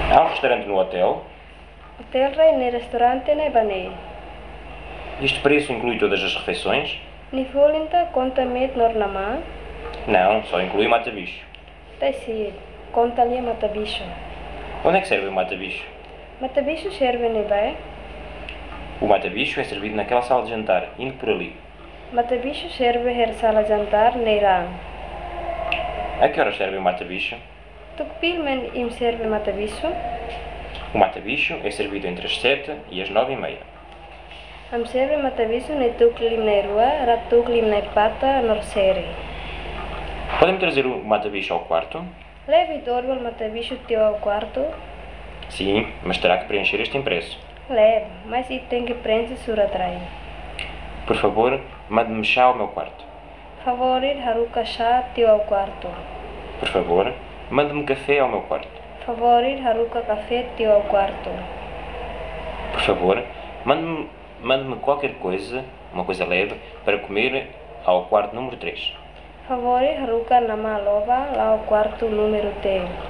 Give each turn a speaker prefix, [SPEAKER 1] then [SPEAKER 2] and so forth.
[SPEAKER 1] Há um restaurante no hotel?
[SPEAKER 2] Hotel Rei restaurante ne bane.
[SPEAKER 1] Este preço inclui todas as refeições?
[SPEAKER 2] Ni volinta conta met nornama.
[SPEAKER 1] Não, só inclui o mata-bicho.
[SPEAKER 2] Taisi conta ali matabicho.
[SPEAKER 1] Onde é que serve o mata-bicho?
[SPEAKER 2] Matabicho serve ne vai.
[SPEAKER 1] O mata-bicho é servido naquela sala de jantar, indo por ali.
[SPEAKER 2] Matabicho serve her sala jantar neira.
[SPEAKER 1] A que horas serve o mata-bicho?
[SPEAKER 2] Tukpil men im serve matabicho.
[SPEAKER 1] O mata-bicho é servido entre as 7 e as 9h30.
[SPEAKER 2] Am serve matabicho ne tuklim ne rua, rat tuklim ne pata nor seri.
[SPEAKER 1] Podem trazer o mata-bicho ao quarto?
[SPEAKER 2] Levi dorbal matabicho teu ao quarto.
[SPEAKER 1] Sim, mas terá que preencher este impresso.
[SPEAKER 2] Leve, mas e tem que preencher sur atrás.
[SPEAKER 1] Por favor, mande-me chá ao meu quarto.
[SPEAKER 2] Favorit haruka chá teu ao quarto.
[SPEAKER 1] Por favor, mande-me café ao meu quarto.
[SPEAKER 2] Favorit haruka café teu ao quarto.
[SPEAKER 1] Por favor, mande-me qualquer coisa, uma coisa leve, para comer ao quarto número 3.
[SPEAKER 2] Favorit haruka nama loba lá ao quarto número teu.